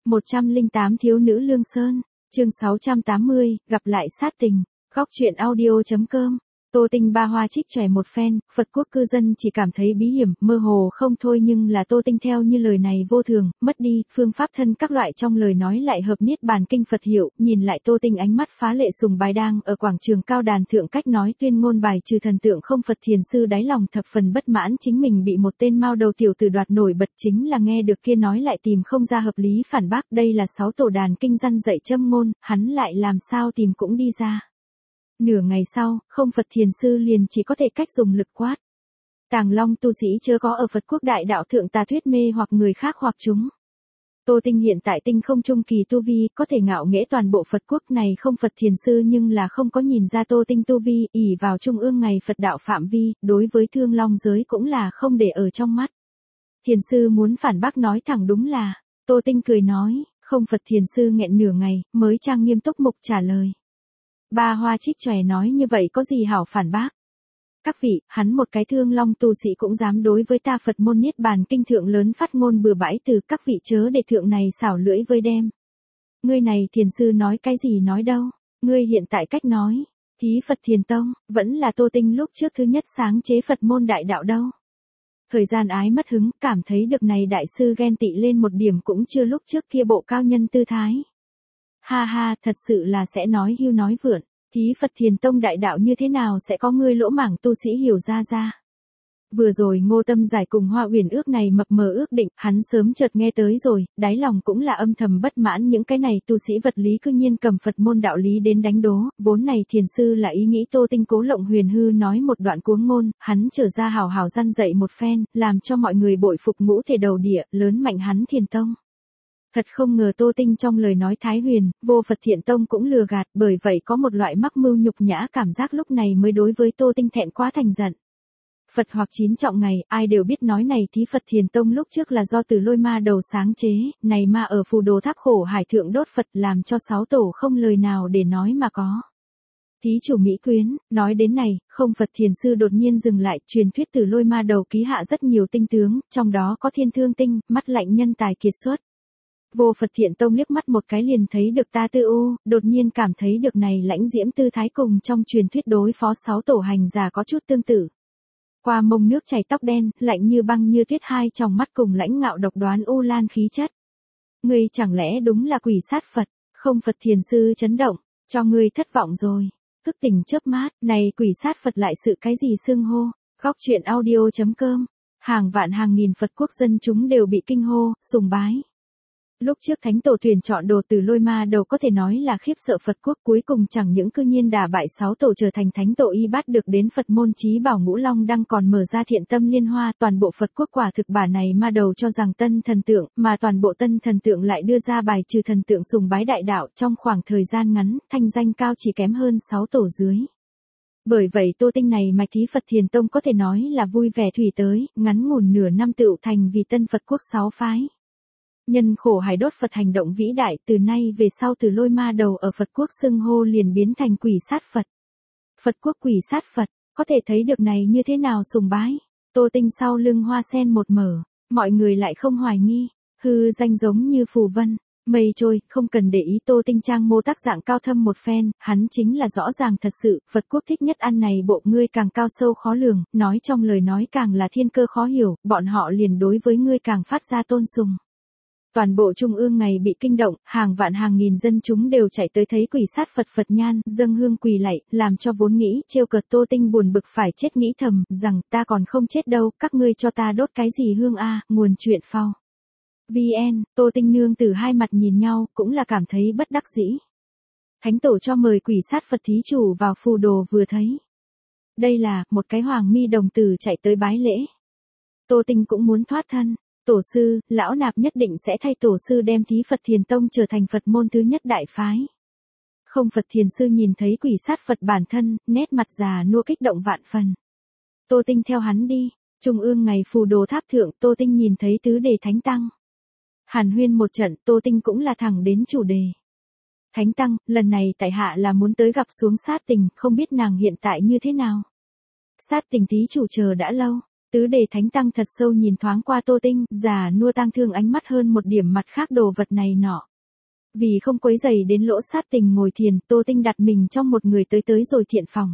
108 Thiếu nữ Lương Sơn, chương 680, gặp lại sát tình, góc truyện audio.com. Tô Tinh ba hoa trích trẻ một phen, Phật quốc cư dân chỉ cảm thấy bí hiểm, mơ hồ không thôi, nhưng là Tô Tinh theo như lời này vô thường, mất đi, phương pháp thân các loại trong lời nói lại hợp niết bàn kinh Phật hiệu, nhìn lại Tô Tinh ánh mắt phá lệ sùng bái đang ở quảng trường cao đàn thượng cách nói tuyên ngôn bài trừ thần tượng không Phật thiền sư đáy lòng thập phần bất mãn chính mình bị một tên mao đầu tiểu tử đoạt nổi bật, chính là nghe được kia nói lại tìm không ra hợp lý phản bác, đây là 6 tổ đàn kinh răn dạy châm ngôn, hắn lại làm sao tìm cũng đi ra. Nửa ngày sau, không Phật thiền sư liền chỉ có thể cách dùng lực quát. Tàng Long tu sĩ chớ có ở Phật quốc đại đạo thượng tà thuyết mê hoặc người khác hoặc chúng. Tô Tinh hiện tại tinh không trung kỳ tu vi, có thể ngạo nghễ toàn bộ Phật quốc này không Phật thiền sư, nhưng là không có nhìn ra Tô Tinh tu vi, ỷ vào trung ương ngày Phật đạo phạm vi, đối với Thương Long giới cũng là không để ở trong mắt. Thiền sư muốn phản bác nói thẳng đúng là, Tô Tinh cười nói, không Phật thiền sư nghẹn nửa ngày, mới trang nghiêm túc mục trả lời. Ba hoa trích chòe nói như vậy có gì hảo phản bác. Các vị, hắn một cái Thương Long tu sĩ cũng dám đối với ta Phật môn niết bàn kinh thượng lớn phát ngôn bừa bãi, từ các vị chớ để thượng này xảo lưỡi với đem. Ngươi này thiền sư nói cái gì nói đâu, ngươi hiện tại cách nói, thí Phật thiền tông, vẫn là Tô Tinh lúc trước thứ nhất sáng chế Phật môn đại đạo đâu. Thời gian ái mất hứng, cảm thấy được này đại sư ghen tị lên một điểm cũng chưa lúc trước kia bộ cao nhân tư thái. Ha ha, thật sự là sẽ nói hưu nói vượn, thí Phật thiền tông đại đạo như thế nào sẽ có ngươi lỗ mảng tu sĩ hiểu ra. Vừa rồi Ngô Tâm giải cùng Hoa Uyển ước này mập mờ ước định, hắn sớm chợt nghe tới rồi, đáy lòng cũng là âm thầm bất mãn, những cái này tu sĩ vật lý cư nhiên cầm Phật môn đạo lý đến đánh đố, vốn này thiền sư là ý nghĩ Tô Tinh cố lộng huyền hư nói một đoạn cuống ngôn, hắn trở ra hào hào răn dạy một phen, làm cho mọi người bội phục ngũ thể đầu địa, lớn mạnh hắn thiền tông. Thật không ngờ Tô Tinh trong lời nói thái huyền, vô Phật thiện tông cũng lừa gạt, bởi vậy có một loại mắc mưu nhục nhã cảm giác lúc này mới đối với Tô Tinh thẹn quá thành giận. Phật hoặc chín trọng ngày, ai đều biết nói này thí Phật thiền tông lúc trước là do Từ Lôi ma đầu sáng chế, này ma ở phù đồ tháp khổ hải thượng đốt Phật làm cho 6 tổ không lời nào để nói mà có. Thí chủ Mỹ Quyến, nói đến này, không Phật thiền sư đột nhiên dừng lại, truyền thuyết Từ Lôi ma đầu ký hạ rất nhiều tinh tướng, trong đó có Thiên Thương tinh, mắt lạnh nhân tài kiệt xuất. Vô Phật thiện tông liếc mắt một cái liền thấy được ta tư u, đột nhiên cảm thấy được này lãnh diễm tư thái cùng trong truyền thuyết đối phó 6 tổ hành giả có chút tương tự. Qua mông nước chảy tóc đen, lạnh như băng như tuyết, hai tròng mắt cùng lãnh ngạo độc đoán u lan khí chất. Ngươi chẳng lẽ đúng là quỷ sát Phật, không Phật thiền sư chấn động, cho ngươi thất vọng rồi. Thức tỉnh chớp mắt, này quỷ sát Phật lại sự cái gì xưng hô, góc truyện audio.com. Hàng vạn hàng nghìn Phật quốc dân chúng đều bị kinh hô, sùng bái. Lúc trước thánh tổ tuyển chọn đồ Từ Lôi ma đầu có thể nói là khiếp sợ Phật quốc, cuối cùng chẳng những cư nhiên đả bại 6 tổ trở thành thánh tổ y bát được đến Phật môn chí bảo Ngũ Long Đăng, còn mở ra thiện tâm liên hoa, toàn bộ Phật quốc quả thực bà này ma đầu cho rằng tân thần tượng, mà toàn bộ tân thần tượng lại đưa ra bài trừ thần tượng sùng bái đại đạo, trong khoảng thời gian ngắn, thanh danh cao chỉ kém hơn 6 tổ dưới. Bởi vậy Tô Tinh này mạch thí Phật thiền tông có thể nói là vui vẻ thủy tới, ngắn ngủn nửa năm tựu thành vì tân Phật quốc 6 phái. Nhân khổ hải đốt Phật hành động vĩ đại, từ nay về sau Từ Lôi ma đầu ở Phật quốc xưng hô liền biến thành quỷ sát Phật. Phật quốc quỷ sát Phật, có thể thấy được này như thế nào sùng bái. Tô Tinh sau lưng hoa sen một mở, mọi người lại không hoài nghi, hư danh giống như phù vân, mây trôi, không cần để ý. Tô Tinh trang mô tác dạng cao thâm một phen, hắn chính là rõ ràng thật sự, Phật quốc thích nhất ăn này bộ ngươi càng cao sâu khó lường, nói trong lời nói càng là thiên cơ khó hiểu, bọn họ liền đối với ngươi càng phát ra tôn sùng. Toàn bộ trung ương ngày bị kinh động, hàng vạn hàng nghìn dân chúng đều chạy tới thấy quỷ sát Phật Phật nhan, dâng hương quỳ lạy, làm cho vốn nghĩ trêu cợt Tô Tinh buồn bực phải chết nghĩ thầm, rằng ta còn không chết đâu, các ngươi cho ta đốt cái gì hương a, nguồn chuyện phao. VN, Tô Tinh nương tử hai mặt nhìn nhau, cũng là cảm thấy bất đắc dĩ. Thánh tổ cho mời quỷ sát Phật thí chủ vào phù đồ vừa thấy. Đây là, một cái hoàng mi đồng tử chạy tới bái lễ. Tô Tinh cũng muốn thoát thân. Tổ sư, lão nạp nhất định sẽ thay tổ sư đem thí Phật thiền tông trở thành Phật môn thứ nhất đại phái. Không Phật thiền sư nhìn thấy quỷ sát Phật bản thân, nét mặt già nua kích động vạn phần. Tô Tinh theo hắn đi, trung ương ngày phù đồ tháp thượng, Tô Tinh nhìn thấy tứ đề thánh tăng. Hàn huyên một trận, Tô Tinh cũng là thẳng đến chủ đề. Thánh tăng, lần này tại hạ là muốn tới gặp xuống sát tình, không biết nàng hiện tại như thế nào. Sát tình tí chủ chờ đã lâu. Tứ Đề Thánh Tăng thật sâu nhìn thoáng qua Tô Tinh, già nua tang thương ánh mắt hơn một điểm mặt khác đồ vật này nọ. Vì không quấy rầy đến Lỗ Sát Tình ngồi thiền, Tô Tinh đặt mình trong một người tới rồi thiện phòng.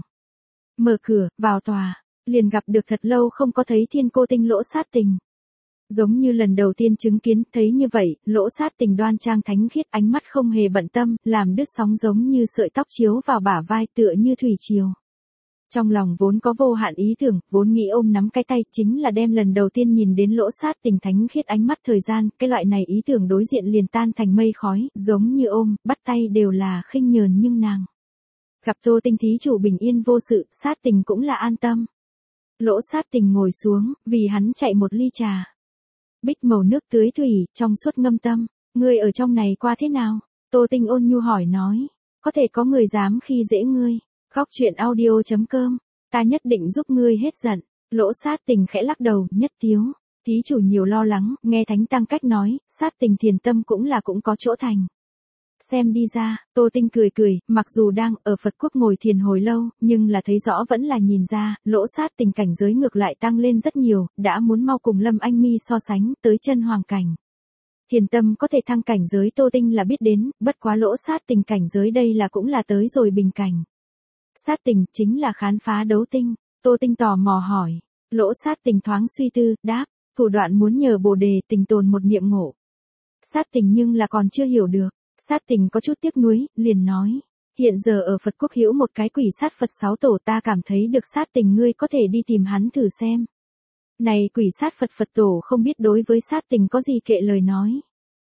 Mở cửa, vào tòa, liền gặp được thật lâu không có thấy Thiên Cô Tinh Lỗ Sát Tình. Giống như lần đầu tiên chứng kiến, thấy như vậy, Lỗ Sát Tình đoan trang thánh khiết, ánh mắt không hề bận tâm, làm đứt sóng giống như sợi tóc chiếu vào bả vai tựa như thủy triều. Trong lòng vốn có vô hạn ý tưởng, vốn nghĩ ôm nắm cái tay, chính là đem lần đầu tiên nhìn đến Lỗ Sát Tình thánh khiết ánh mắt thời gian, cái loại này ý tưởng đối diện liền tan thành mây khói, giống như ôm, bắt tay đều là khinh nhờn nhưng nàng. Gặp Tô Tinh thí chủ bình yên vô sự, Sát Tình cũng là an tâm. Lỗ Sát Tình ngồi xuống, vì hắn chạy một ly trà. Bích màu nước tưới thủy, trong suốt ngâm tâm, ngươi ở trong này qua thế nào? Tô Tinh ôn nhu hỏi nói, có thể có người dám khi dễ ngươi. Khóc chuyện audio.com, ta nhất định giúp ngươi hết giận. Lỗ Sát Tình khẽ lắc đầu, nhất tiếu. Thí chủ nhiều lo lắng, nghe Thánh Tăng cách nói, Sát Tình thiền tâm cũng có chỗ thành. Xem đi ra, Tô Tinh cười cười, mặc dù đang ở Phật quốc ngồi thiền hồi lâu, nhưng là thấy rõ vẫn là nhìn ra, Lỗ Sát Tình cảnh giới ngược lại tăng lên rất nhiều, đã muốn mau cùng Lâm Anh Mi so sánh, tới chân hoàng cảnh. Thiền tâm có thể thăng cảnh giới Tô Tinh là biết đến, bất quá Lỗ Sát Tình cảnh giới đây là cũng là tới rồi bình cảnh. Sát Tình chính là khám phá đấu tinh, Tô Tinh tò mò hỏi. Lỗ Sát Tình thoáng suy tư, đáp, thủ đoạn muốn nhờ Bồ Đề tình tồn một niệm ngộ. Sát Tình nhưng là còn chưa hiểu được. Sát Tình có chút tiếc nuối, liền nói, hiện giờ ở Phật quốc hữu một cái quỷ sát Phật 6 tổ, ta cảm thấy được Sát Tình ngươi có thể đi tìm hắn thử xem. Này quỷ sát Phật tổ không biết đối với Sát Tình có gì kệ lời nói.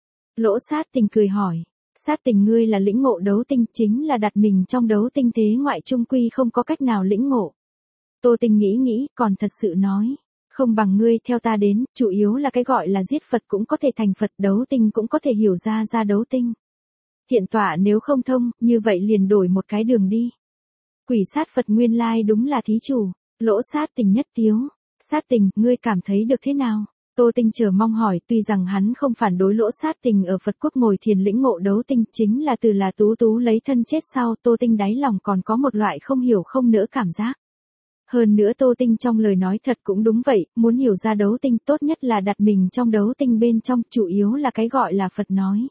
Lỗ Sát Tình cười hỏi, Sát Tình ngươi là lĩnh ngộ đấu tinh, chính là đặt mình trong đấu tinh thế ngoại trung quy không có cách nào lĩnh ngộ. Tô Tinh nghĩ, còn thật sự nói, không bằng ngươi theo ta đến, chủ yếu là cái gọi là giết Phật cũng có thể thành Phật, đấu tinh cũng có thể hiểu ra đấu tinh. Thiện tọa nếu không thông, như vậy liền đổi một cái đường đi. Quỷ sát Phật nguyên lai đúng là thí chủ. Lỗ Sát Tình nhất tiếu. Sát Tình, ngươi cảm thấy được thế nào? Tô Tinh chờ mong hỏi, tuy rằng hắn không phản đối Lỗ Sát Tình ở Phật quốc ngồi thiền lĩnh ngộ đấu tinh, chính là từ là tú lấy thân chết sau, Tô Tinh đáy lòng còn có một loại không hiểu không nỡ cảm giác. Hơn nữa Tô Tinh trong lời nói thật cũng đúng vậy, muốn hiểu ra đấu tinh tốt nhất là đặt mình trong đấu tinh bên trong, chủ yếu là cái gọi là Phật nói.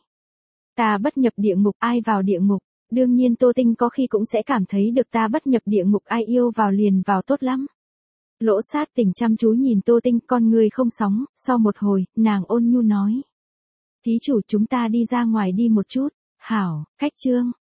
Ta bất nhập địa ngục, ai vào địa ngục? Đương nhiên Tô Tinh có khi cũng sẽ cảm thấy được ta bất nhập địa ngục, ai yêu vào liền vào tốt lắm. Lỗ Sát Tình chăm chú nhìn Tô Tinh, con người không sóng, sau một hồi, nàng ôn nhu nói. Thí chủ chúng ta đi ra ngoài đi một chút, hảo, khách trương.